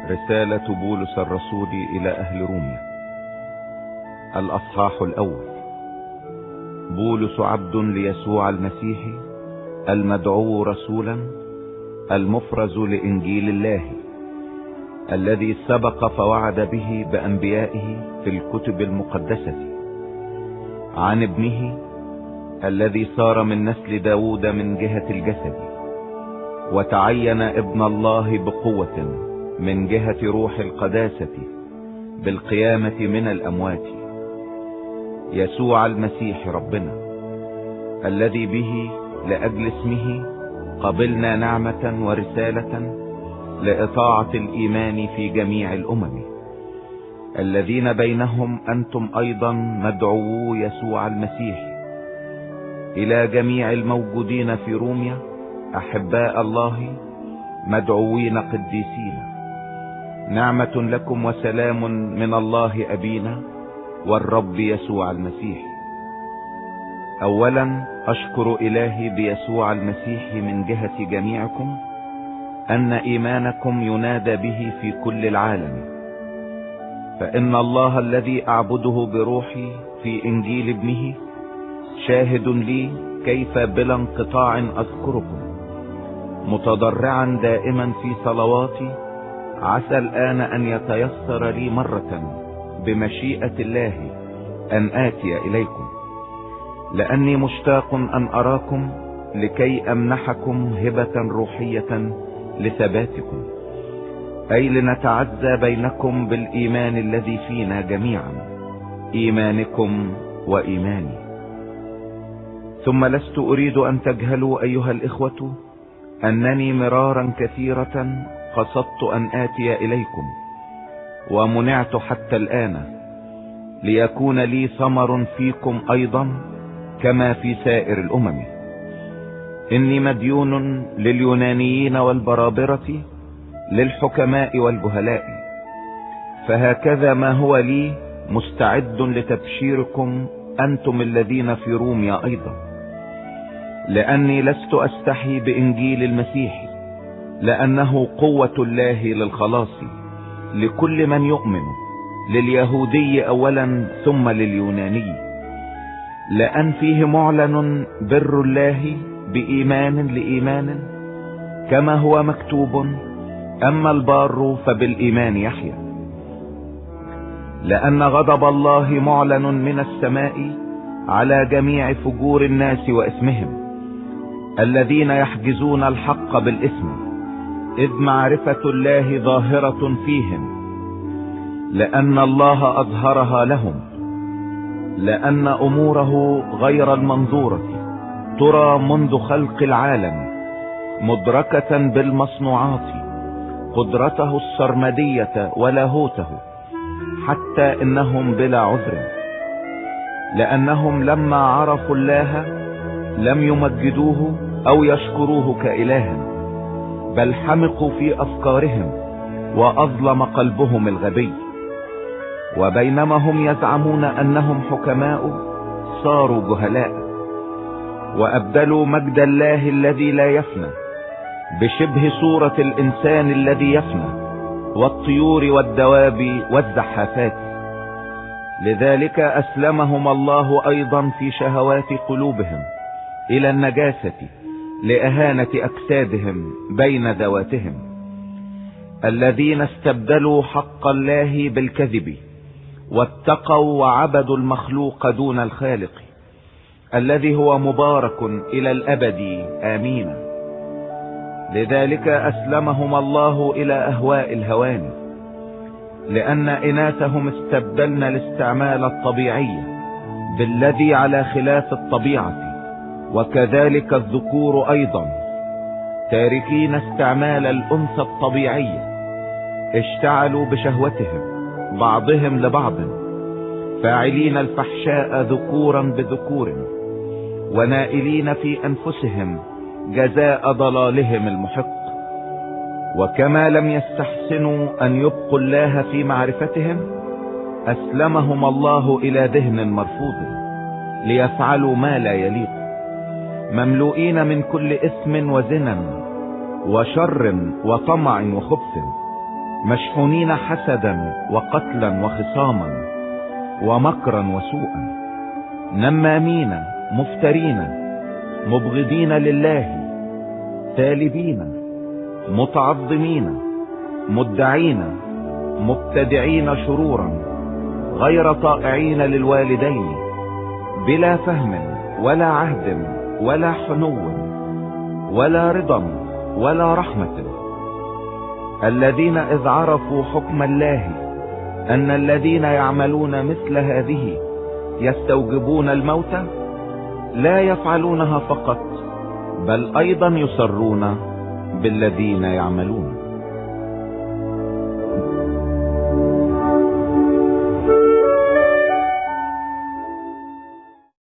رسالة بولس الرسول إلى أهل روميا، الأصحاح الأول. بولس عبد ليسوع المسيح، المدعو رسولا، المفرز لإنجيل الله، الذي سبق فوعد به بأنبيائه في الكتب المقدسة، عن ابنه الذي صار من نسل داود من جهة الجسد، وتعين ابن الله بقوة من جهة روح القداسة بالقيامة من الأموات، يسوع المسيح ربنا، الذي به لأجل اسمه قبلنا نعمة ورسالة لإطاعة الإيمان في جميع الأمم، الذين بينهم أنتم أيضا مدعوو يسوع المسيح، إلى جميع الموجودين في روميا أحباء الله مدعوين قديسين، نعمة لكم وسلام من الله أبينا والرب يسوع المسيح. أولا أشكر إلهي بيسوع المسيح من جهة جميعكم أن إيمانكم ينادى به في كل العالم، فإن الله الذي أعبده بروحي في إنجيل ابنه شاهد لي كيف بلا انقطاع أذكركم، متضرعا دائما في صلواتي، عسى الآن أن يتيسر لي مرة بمشيئة الله أن آتي إليكم، لأني مشتاق أن أراكم لكي أمنحكم هبة روحية لثباتكم، أي لنتعزى بينكم بالإيمان الذي فينا جميعا، إيمانكم وإيماني. ثم لست أريد أن تجهلوا أيها الإخوة أنني مرارا كثيرة قصدت أن آتي إليكم، ومنعت حتى الآن، ليكون لي ثمر فيكم أيضا كما في سائر الأمم. إني مديون لليونانيين والبرابرة، للحكماء والجهلاء، فهكذا ما هو لي مستعد لتبشيركم أنتم الذين في روميا أيضا، لأني لست أستحي بإنجيل المسيح، لأنه قوة الله للخلاص لكل من يؤمن، لليهودي أولا ثم لليوناني، لأن فيه معلن بر الله بإيمان لإيمان، كما هو مكتوب: أما البار فبالإيمان يحيى. لأن غضب الله معلن من السماء على جميع فجور الناس وإثمهم، الذين يحجزون الحق بالإثم، إذ معرفة الله ظاهرة فيهم، لأن الله أظهرها لهم، لأن أموره غير المنظورة ترى منذ خلق العالم، مدركة بالمصنوعات، قدرته السرمدية ولاهوته، حتى إنهم بلا عذر، لأنهم لما عرفوا الله لم يمجدوه أو يشكروه كإله، بل حمقوا في أفكارهم وأظلم قلبهم الغبي، وبينما هم يزعمون أنهم حكماء صاروا جهلاء، وأبدلوا مجد الله الذي لا يفنى بشبه صورة الإنسان الذي يفنى، والطيور والدواب والزحافات. لذلك أسلمهم الله أيضا في شهوات قلوبهم إلى النجاسة لإهانة أجسادهم بين ذواتهم، الذين استبدلوا حق الله بالكذب، واتقوا وعبدوا المخلوق دون الخالق، الذي هو مبارك إلى الأبد آمين. لذلك أسلمهم الله إلى أهواء الهوان، لأن إناثهم استبدلن الاستعمال الطبيعي بالذي على خلاف الطبيعة، وكذلك الذكور أيضا تاركين استعمال الأنثى الطبيعية، اشتعلوا بشهوتهم بعضهم لبعض، فاعلين الفحشاء ذكورا بذكور، ونائلين في أنفسهم جزاء ضلالهم المحق. وكما لم يستحسنوا أن يبقوا الله في معرفتهم، أسلمهم الله إلى ذهن مرفوض ليفعلوا ما لا يليق، مملوئين من كل إثم وزنا وشر وطمع وخبث، مشحونين حسدا وقتلا وخصاما ومكرا وسوءا، نمامين مفترين مبغضين لله، تالبين متعظمين مدعين مبتدعين شرورا، غير طائعين للوالدين، بلا فهم ولا عهد ولا حنو ولا رضا ولا رحمة، الذين إذ عرفوا حكم الله أن الذين يعملون مثل هذه يستوجبون الموت، لا يفعلونها فقط بل أيضا يصرون بالذين يعملون.